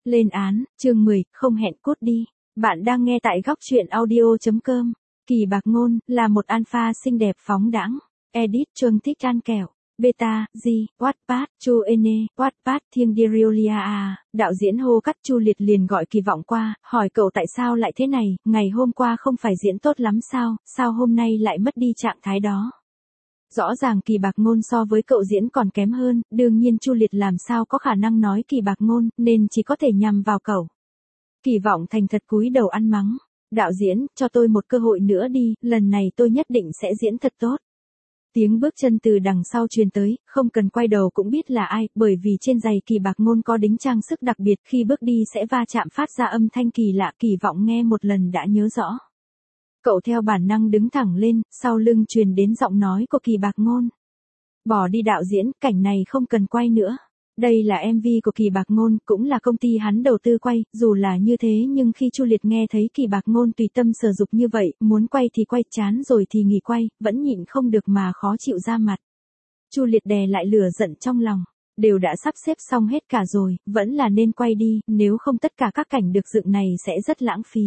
Lên án, chương 10, không hẹn cút đi. Bạn đang nghe tại góc truyện audio.com. Kỳ Bạc Ngôn, là một alpha xinh đẹp phóng đãng. Edit Chuông thích ăn kẹo. Beta, G, Wattpad, Chu Ene, Wattpad Thiên Diriolia à. Đạo diễn Hồ Cắt Chu Liệt liền gọi Kỳ Vọng qua, hỏi cậu tại sao lại thế này, ngày hôm qua không phải diễn tốt lắm sao hôm nay lại mất đi trạng thái đó. Rõ ràng Kỳ Bạc Ngôn so với cậu diễn còn kém hơn, đương nhiên Chu Liệt làm sao có khả năng nói Kỳ Bạc Ngôn, nên chỉ có thể nhằm vào cậu. Kỳ Vọng thành thật cúi đầu ăn mắng. Đạo diễn, cho tôi một cơ hội nữa đi, lần này tôi nhất định sẽ diễn thật tốt. Tiếng bước chân từ đằng sau truyền tới, không cần quay đầu cũng biết là ai, bởi vì trên giày Kỳ Bạc Ngôn có đính trang sức đặc biệt, khi bước đi sẽ va chạm phát ra âm thanh kỳ lạ. Kỳ Vọng nghe một lần đã nhớ rõ. Cậu theo bản năng đứng thẳng lên, sau lưng truyền đến giọng nói của Kỳ Bạc Ngôn. Bỏ đi đạo diễn, cảnh này không cần quay nữa. Đây là MV của Kỳ Bạc Ngôn, cũng là công ty hắn đầu tư quay, dù là như thế nhưng khi Chu Liệt nghe thấy Kỳ Bạc Ngôn tùy tâm sở dục như vậy, muốn quay thì quay, chán rồi thì nghỉ quay, vẫn nhịn không được mà khó chịu ra mặt. Chu Liệt đè lại lửa giận trong lòng, đều đã sắp xếp xong hết cả rồi, vẫn là nên quay đi, nếu không tất cả các cảnh được dựng này sẽ rất lãng phí.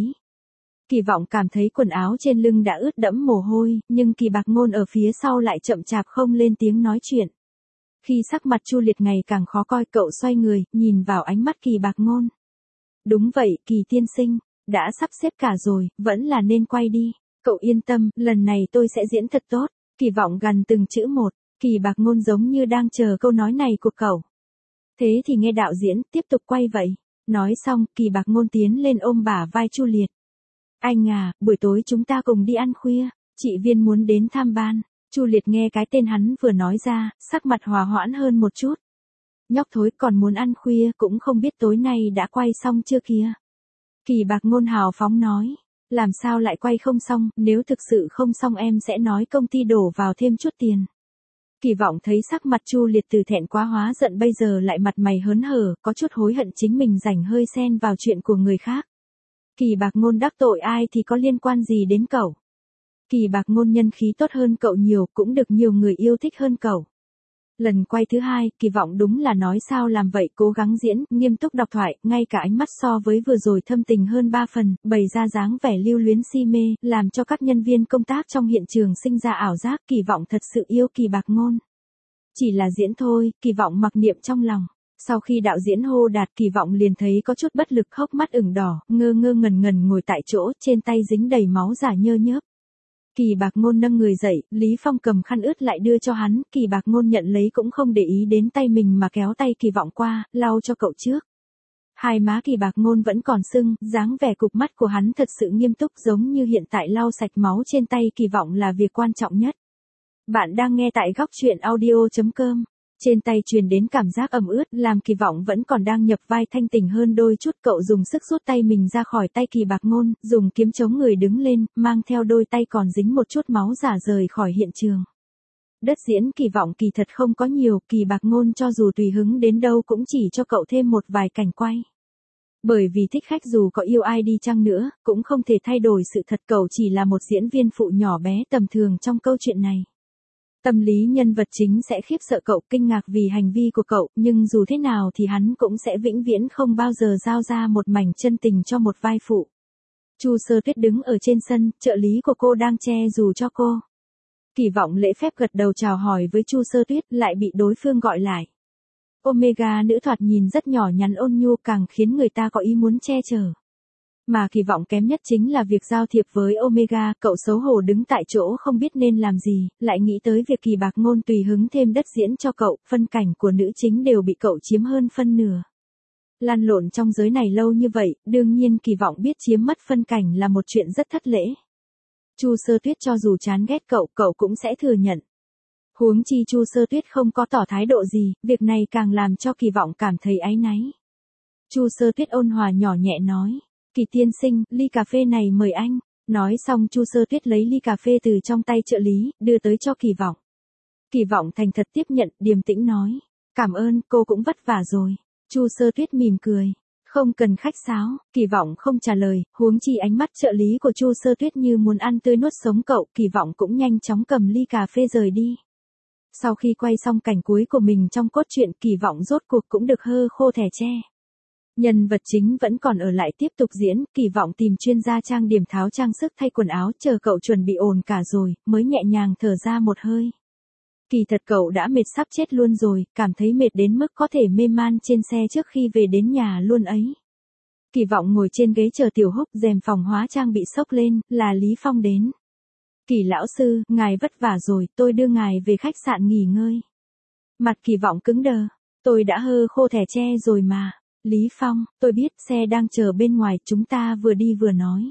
Kỳ Vọng cảm thấy quần áo trên lưng đã ướt đẫm mồ hôi, nhưng Kỳ Bạc Ngôn ở phía sau lại chậm chạp không lên tiếng nói chuyện. Khi sắc mặt Chu Liệt ngày càng khó coi, cậu xoay người, nhìn vào ánh mắt Kỳ Bạc Ngôn. Đúng vậy, Kỳ tiên sinh, đã sắp xếp cả rồi, vẫn là nên quay đi. Cậu yên tâm, lần này tôi sẽ diễn thật tốt. Kỳ Vọng gằn từng chữ một, Kỳ Bạc Ngôn giống như đang chờ câu nói này của cậu. Thế thì nghe đạo diễn, tiếp tục quay vậy. Nói xong, Kỳ Bạc Ngôn tiến lên ôm bả vai Chu Liệt. Anh à, buổi tối chúng ta cùng đi ăn khuya, chị Viên muốn đến tham ban. Chu Liệt nghe cái tên hắn vừa nói ra, sắc mặt hòa hoãn hơn một chút. Nhóc thối còn muốn ăn khuya, cũng không biết tối nay đã quay xong chưa kìa. Kỳ Bạc Ngôn hào phóng nói, làm sao lại quay không xong, nếu thực sự không xong em sẽ nói công ty đổ vào thêm chút tiền. Kỳ Vọng thấy sắc mặt Chu Liệt từ thẹn quá hóa giận bây giờ lại mặt mày hớn hở, có chút hối hận chính mình rảnh hơi xen vào chuyện của người khác. Kỳ Bạc Ngôn đắc tội ai thì có liên quan gì đến cậu. Kỳ Bạc Ngôn nhân khí tốt hơn cậu nhiều, cũng được nhiều người yêu thích hơn cậu. Lần quay thứ hai, Kỳ Vọng đúng là nói sao làm vậy, cố gắng diễn, nghiêm túc đọc thoại, ngay cả ánh mắt so với vừa rồi thâm tình hơn 3 phần, bày ra dáng vẻ lưu luyến si mê, làm cho các nhân viên công tác trong hiện trường sinh ra ảo giác Kỳ Vọng thật sự yêu Kỳ Bạc Ngôn. Chỉ là diễn thôi, Kỳ Vọng mặc niệm trong lòng. Sau khi đạo diễn hô đạt, Kỳ Vọng liền thấy có chút bất lực, hốc mắt ửng đỏ, ngơ ngơ ngẩn ngồi tại chỗ, trên tay dính đầy máu giả nhơ nhớp. Kỳ Bạc Ngôn nâng người dậy, Lý Phong cầm khăn ướt lại đưa cho hắn, Kỳ Bạc Ngôn nhận lấy cũng không để ý đến tay mình mà kéo tay Kỳ Vọng qua, lau cho cậu trước. Hai má Kỳ Bạc Ngôn vẫn còn sưng, dáng vẻ cụp mắt của hắn thật sự nghiêm túc, giống như hiện tại lau sạch máu trên tay Kỳ Vọng là việc quan trọng nhất. Bạn đang nghe tại góc truyện audio.com. Trên tay truyền đến cảm giác ẩm ướt, làm Kỳ Vọng vẫn còn đang nhập vai thanh tỉnh hơn đôi chút, cậu dùng sức rút tay mình ra khỏi tay Kỳ Bạc Ngôn, dùng kiếm chống người đứng lên, mang theo đôi tay còn dính một chút máu giả rời khỏi hiện trường. Đất diễn Kỳ Vọng kỳ thật không có nhiều, Kỳ Bạc Ngôn cho dù tùy hứng đến đâu cũng chỉ cho cậu thêm một vài cảnh quay. Bởi vì thích khách dù có yêu ai đi chăng nữa, cũng không thể thay đổi sự thật, cậu chỉ là một diễn viên phụ nhỏ bé tầm thường trong câu chuyện này. Tâm lý nhân vật chính sẽ khiếp sợ cậu, kinh ngạc vì hành vi của cậu, nhưng dù thế nào thì hắn cũng sẽ vĩnh viễn không bao giờ giao ra một mảnh chân tình cho một vai phụ. Chu Sơ Tuyết đứng ở trên sân, trợ lý của cô đang che dù cho cô. Kỳ Vọng lễ phép gật đầu chào hỏi với Chu Sơ Tuyết, lại bị đối phương gọi lại. Omega nữ thoạt nhìn rất nhỏ nhắn ôn nhu, càng khiến người ta có ý muốn che chở. Mà Kỳ Vọng kém nhất chính là việc giao thiệp với Omega, cậu xấu hổ đứng tại chỗ không biết nên làm gì, lại nghĩ tới việc Kỳ Bạc Ngôn tùy hứng thêm đất diễn cho cậu, phân cảnh của nữ chính đều bị cậu chiếm hơn phân nửa. Lăn lộn trong giới này lâu như vậy, đương nhiên Kỳ Vọng biết chiếm mất phân cảnh là một chuyện rất thất lễ. Chu Sơ Tuyết cho dù chán ghét cậu, cậu cũng sẽ thừa nhận. Huống chi Chu Sơ Tuyết không có tỏ thái độ gì, việc này càng làm cho Kỳ Vọng cảm thấy áy náy. Chu Sơ Tuyết ôn hòa nhỏ nhẹ nói. Kỳ tiên sinh, ly cà phê này mời anh. Nói xong Chu Sơ Tuyết lấy ly cà phê từ trong tay trợ lý, đưa tới cho Kỳ Vọng. Kỳ Vọng thành thật tiếp nhận, điềm tĩnh nói. Cảm ơn, cô cũng vất vả rồi. Chu Sơ Tuyết mỉm cười. Không cần khách sáo, Kỳ Vọng không trả lời, huống chi ánh mắt trợ lý của Chu Sơ Tuyết như muốn ăn tươi nuốt sống cậu, Kỳ Vọng cũng nhanh chóng cầm ly cà phê rời đi. Sau khi quay xong cảnh cuối của mình trong cốt truyện, Kỳ Vọng rốt cuộc cũng được hơ khô thẻ tre. Nhân vật chính vẫn còn ở lại tiếp tục diễn, Kỳ Vọng tìm chuyên gia trang điểm tháo trang sức thay quần áo, chờ cậu chuẩn bị ổn cả rồi, mới nhẹ nhàng thở ra một hơi. Kỳ thật cậu đã mệt sắp chết luôn rồi, cảm thấy mệt đến mức có thể mê man trên xe trước khi về đến nhà luôn ấy. Kỳ Vọng ngồi trên ghế chờ Tiểu Húc, rèm phòng hóa trang bị xốc lên, là Lý Phong đến. Kỳ lão sư, ngài vất vả rồi, tôi đưa ngài về khách sạn nghỉ ngơi. Mặt Kỳ Vọng cứng đờ, tôi đã hơ khô thẻ tre rồi mà. Lý Phong, tôi biết, xe đang chờ bên ngoài, chúng ta vừa đi vừa nói.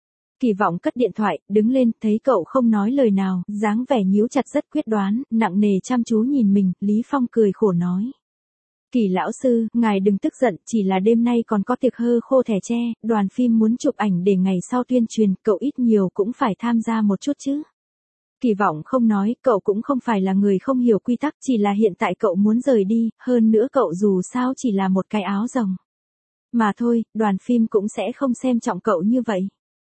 Kỳ Vọng cất điện thoại, đứng lên, thấy cậu không nói lời nào, dáng vẻ nhíu chặt rất quyết đoán, nặng nề chăm chú nhìn mình, Lý Phong cười khổ nói. Kỳ lão sư, ngài đừng tức giận, chỉ là đêm nay còn có tiệc hơ khô thẻ tre, đoàn phim muốn chụp ảnh để ngày sau tuyên truyền, cậu ít nhiều cũng phải tham gia một chút chứ. Kỳ Vọng không nói, cậu cũng không phải là người không hiểu quy tắc, chỉ là hiện tại cậu muốn rời đi, hơn nữa cậu dù sao chỉ là một cái áo rồng. Mà thôi, đoàn phim cũng sẽ không xem trọng cậu như vậy.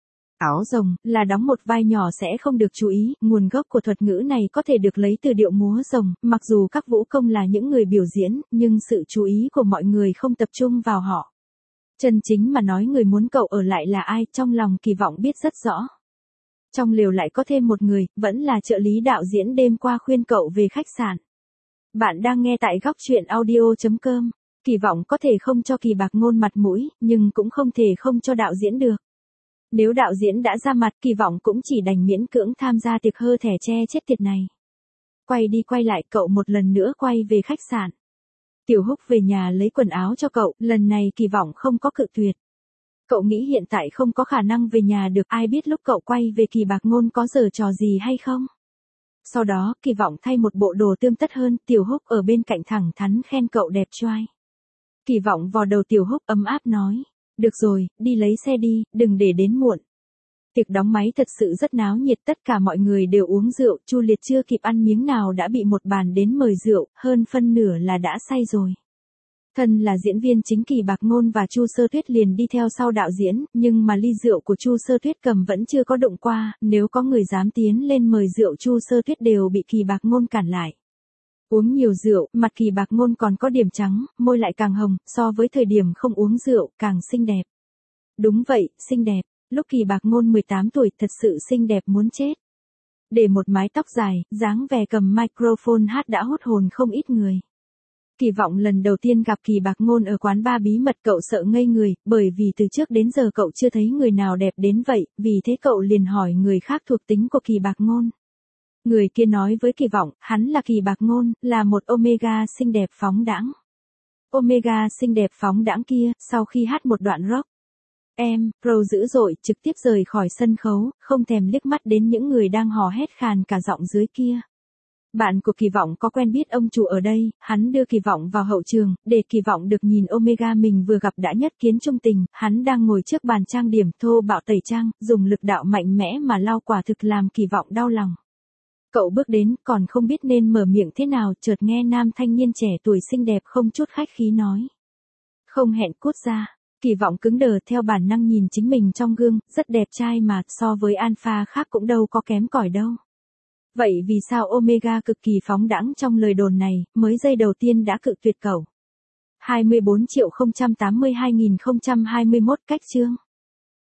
Áo rồng, là đóng một vai nhỏ sẽ không được chú ý, nguồn gốc của thuật ngữ này có thể được lấy từ điệu múa rồng, mặc dù các vũ công là những người biểu diễn, nhưng sự chú ý của mọi người không tập trung vào họ. Chân chính mà nói người muốn cậu ở lại là ai, trong lòng Kỳ Vọng biết rất rõ. Trong lều lại có thêm một người, vẫn là trợ lý đạo diễn đêm qua khuyên cậu về khách sạn. Bạn đang nghe tại góc truyện audio.com. Kỳ Vọng có thể không cho Kỳ Bạc Ngôn mặt mũi, nhưng cũng không thể không cho đạo diễn được. Nếu đạo diễn đã ra mặt, Kỳ Vọng cũng chỉ đành miễn cưỡng tham gia tiệc hơ thẻ tre chết tiệt này. Quay đi quay lại, cậu một lần nữa quay về khách sạn. Tiểu Húc về nhà lấy quần áo cho cậu, lần này Kỳ Vọng không có cự tuyệt. Cậu nghĩ hiện tại không có khả năng về nhà được, ai biết lúc cậu quay về Kỳ Bạc Ngôn có giở trò gì hay không. Sau đó, Kỳ Vọng thay một bộ đồ tươm tất hơn, Tiểu Húc ở bên cạnh thẳng thắn khen cậu đẹp trai. Kỳ Vọng vò đầu Tiểu Húc ấm áp nói, được rồi, đi lấy xe đi, đừng để đến muộn. Tiệc đóng máy thật sự rất náo nhiệt, tất cả mọi người đều uống rượu, Chu Liệt chưa kịp ăn miếng nào đã bị một bàn đến mời rượu, hơn phân nửa là đã say rồi. Thân là diễn viên chính Kỳ Bạc Ngôn và Chu Sơ Tuyết liền đi theo sau đạo diễn, nhưng mà ly rượu của Chu Sơ Tuyết cầm vẫn chưa có đụng qua, nếu có người dám tiến lên mời rượu Chu Sơ Tuyết đều bị Kỳ Bạc Ngôn cản lại. Uống nhiều rượu, mặt Kỳ Bạc Ngôn còn có điểm trắng, môi lại càng hồng, so với thời điểm không uống rượu, càng xinh đẹp. Đúng vậy, xinh đẹp, lúc Kỳ Bạc Ngôn 18 tuổi thật sự xinh đẹp muốn chết. Để một mái tóc dài, dáng vẻ cầm microphone hát đã hút hồn không ít người. Kỳ Vọng lần đầu tiên gặp Kỳ Bạc Ngôn ở quán bar bí mật, cậu sợ ngây người, bởi vì từ trước đến giờ cậu chưa thấy người nào đẹp đến vậy, vì thế cậu liền hỏi người khác thuộc tính của Kỳ Bạc Ngôn. Người kia nói với Kỳ Vọng, hắn là Kỳ Bạc Ngôn, là một Omega xinh đẹp phóng đãng. Omega xinh đẹp phóng đãng kia, sau khi hát một đoạn rock, pro dữ dội, trực tiếp rời khỏi sân khấu, không thèm liếc mắt đến những người đang hò hét khàn cả giọng dưới kia. Bạn của Kỳ Vọng có quen biết ông chủ ở đây, hắn đưa Kỳ Vọng vào hậu trường, để Kỳ Vọng được nhìn Omega mình vừa gặp đã nhất kiến trung tình, hắn đang ngồi trước bàn trang điểm thô bạo tẩy trang, dùng lực đạo mạnh mẽ mà lau, quả thực làm Kỳ Vọng đau lòng. Cậu bước đến, còn không biết nên mở miệng thế nào, chợt nghe nam thanh niên trẻ tuổi xinh đẹp không chút khách khí nói. Không hẹn cút ra. Kỳ Vọng cứng đờ, theo bản năng nhìn chính mình trong gương, rất đẹp trai mà, so với alpha khác cũng đâu có kém cỏi đâu. Vậy vì sao Omega cực kỳ phóng đãng trong lời đồn này, mới giây đầu tiên đã cự tuyệt cậu? 24.082.021 cách chương.